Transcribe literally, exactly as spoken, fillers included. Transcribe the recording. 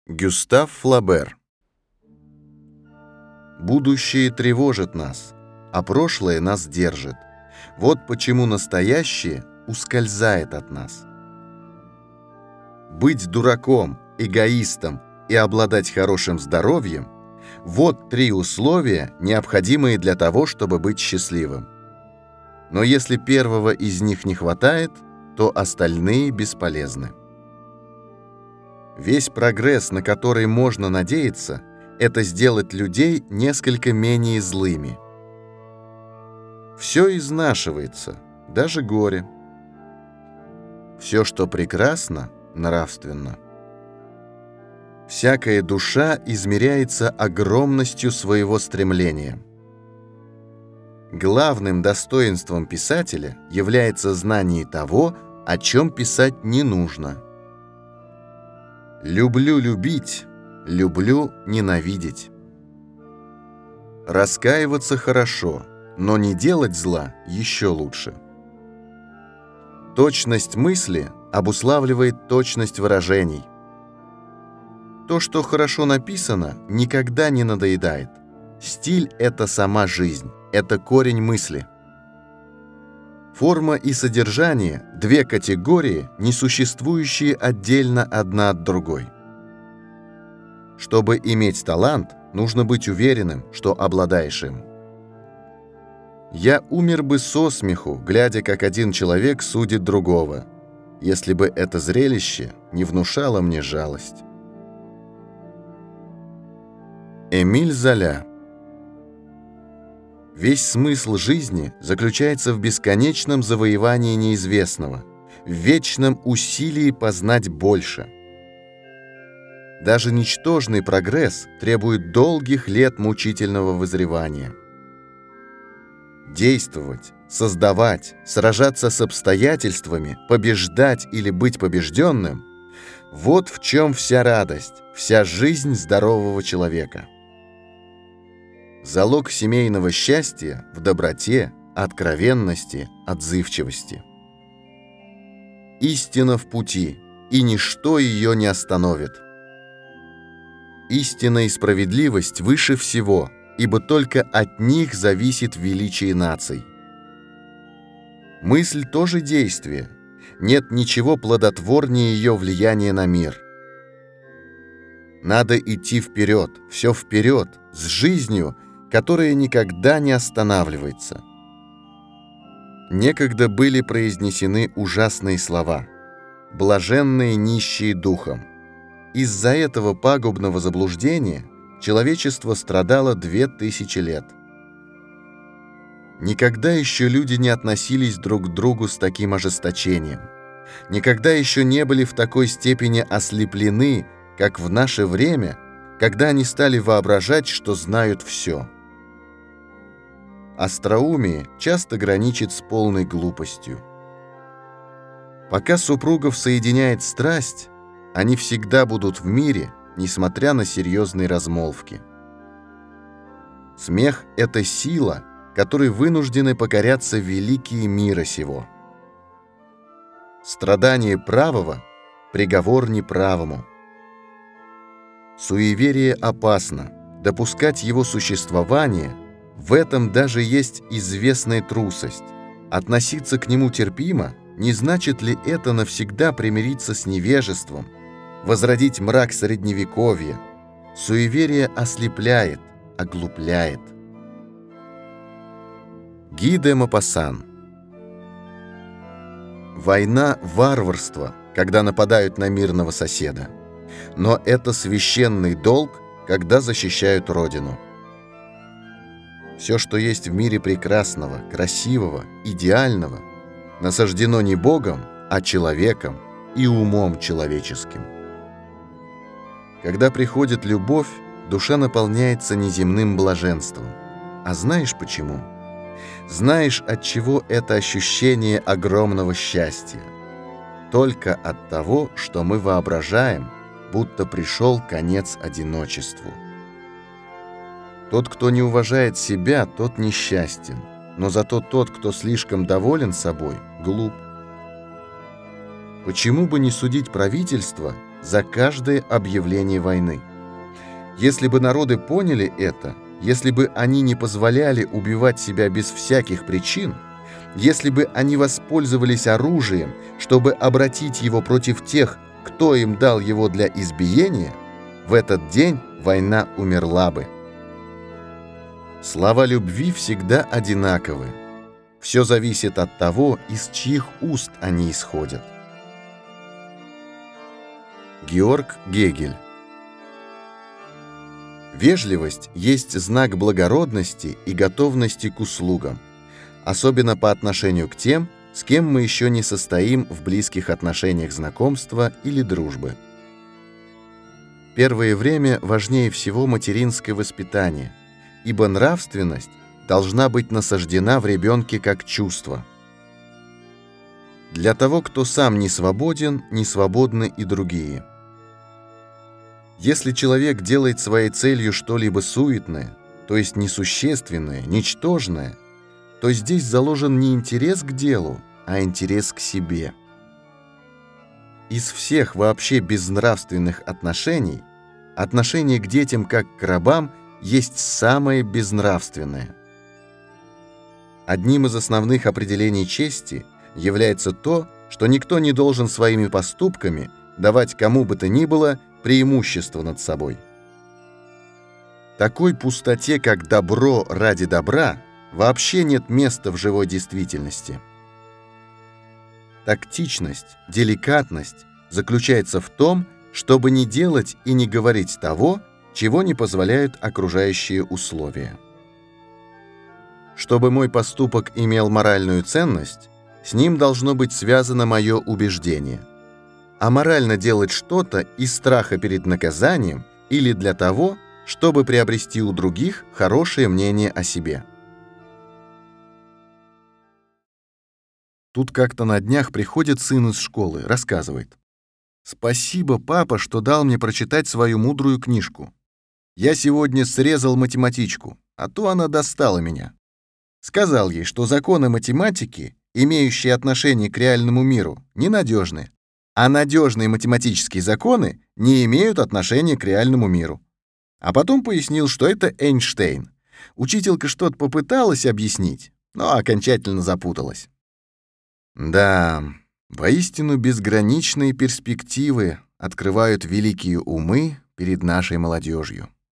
Гюстав Флобер. Будущее тревожит нас, а прошлое нас держит. Вот почему настоящее ускользает от нас. Быть дураком, эгоистом и обладать хорошим здоровьем – вот три условия, необходимые для того, чтобы быть счастливым. Но если первого из них не хватает, то остальные бесполезны. Весь прогресс, на который можно надеяться, это сделать людей несколько менее злыми. Все изнашивается, даже горе. Все, что прекрасно, нравственно. Всякая душа измеряется огромностью своего стремления. Главным достоинством писателя является знание того, о чем писать не нужно. Люблю любить, люблю ненавидеть. Раскаиваться хорошо, но не делать зла еще лучше. Точность мысли обуславливает точность выражений. То, что хорошо написано, никогда не надоедает. Стиль – это сама жизнь, это корень мысли. Форма и содержание – две категории, не существующие отдельно одна от другой. Чтобы иметь талант, нужно быть уверенным, что обладаешь им. Я умер бы со смеху, глядя, как один человек судит другого, если бы это зрелище не внушало мне жалость. Эмиль Золя. Весь смысл жизни заключается в бесконечном завоевании неизвестного, в вечном усилии познать больше. Даже ничтожный прогресс требует долгих лет мучительного вызревания. Действовать, создавать, сражаться с обстоятельствами, побеждать или быть побежденным – вот в чем вся радость, вся жизнь здорового человека. Залог семейного счастья в доброте, откровенности, отзывчивости. Истина в пути, и ничто ее не остановит. Истина и справедливость выше всего, ибо только от них зависит величие наций. Мысль тоже действие. Нет ничего плодотворнее ее влияния на мир. Надо идти вперед, все вперед, с жизнью, которая никогда не останавливается. Некогда были произнесены ужасные слова: «Блаженные нищие духом». Из-за этого пагубного заблуждения человечество страдало две тысячи лет. Никогда еще люди не относились друг к другу с таким ожесточением. Никогда еще не были в такой степени ослеплены, как в наше время, когда они стали воображать, что знают все. Остроумие часто граничит с полной глупостью. Пока супругов соединяет страсть, они всегда будут в мире, несмотря на серьезные размолвки. Смех – это сила, которой вынуждены покоряться великие мира сего. Страдание правого – приговор неправому. Суеверие опасно, допускать его существование – в этом даже есть известная трусость. Относиться к нему терпимо, не значит ли это навсегда примириться с невежеством, возродить мрак средневековья? Суеверие ослепляет, оглупляет. Ги де Мопассан. Война – варварство, когда нападают на мирного соседа. Но это священный долг, когда защищают Родину. Все, что есть в мире прекрасного, красивого, идеального, насаждено не Богом, а человеком и умом человеческим. Когда приходит любовь, душа наполняется неземным блаженством. А знаешь почему? Знаешь, от чего это ощущение огромного счастья? Только от того, что мы воображаем, будто пришел конец одиночеству. Тот, кто не уважает себя, тот несчастен, но зато тот, кто слишком доволен собой, глуп. Почему бы не судить правительство за каждое объявление войны. Если бы народы поняли это, если бы они не позволяли убивать себя без всяких причин, если бы они воспользовались оружием, чтобы обратить его против тех, кто им дал его для избиения, в этот день война умерла бы. Слова любви всегда одинаковы. Все зависит от того, из чьих уст они исходят. Георг Гегель. Вежливость есть знак благородности и готовности к услугам, особенно по отношению к тем, с кем мы еще не состоим в близких отношениях знакомства или дружбы. Первое время важнее всего материнское воспитание, ибо нравственность должна быть насаждена в ребенке как чувство. Для того, кто сам не свободен, не свободны и другие. Если человек делает своей целью что-либо суетное, то есть несущественное, ничтожное, то здесь заложен не интерес к делу, а интерес к себе. Из всех вообще безнравственных отношений отношение к детям как к рабам есть самое безнравственное. Одним из основных определений чести является то, что никто не должен своими поступками давать кому бы то ни было преимущество над собой. Такой пустоте, как добро ради добра, вообще нет места в живой действительности. Тактичность, деликатность заключается в том, чтобы не делать и не говорить того, чего не позволяют окружающие условия. Чтобы мой поступок имел моральную ценность, с ним должно быть связано мое убеждение. А морально делать что-то из страха перед наказанием или для того, чтобы приобрести у других хорошее мнение о себе. Тут как-то на днях приходит сын из школы, рассказывает: «Спасибо, папа, что дал мне прочитать свою мудрую книжку. Я сегодня срезал математичку, а то она достала меня. Сказал ей, что законы математики, имеющие отношение к реальному миру, ненадежны, а надежные математические законы не имеют отношения к реальному миру. А потом пояснил, что это Эйнштейн. Учителька что-то попыталась объяснить, но окончательно запуталась». Да, воистину безграничные перспективы открывают великие умы перед нашей молодежью.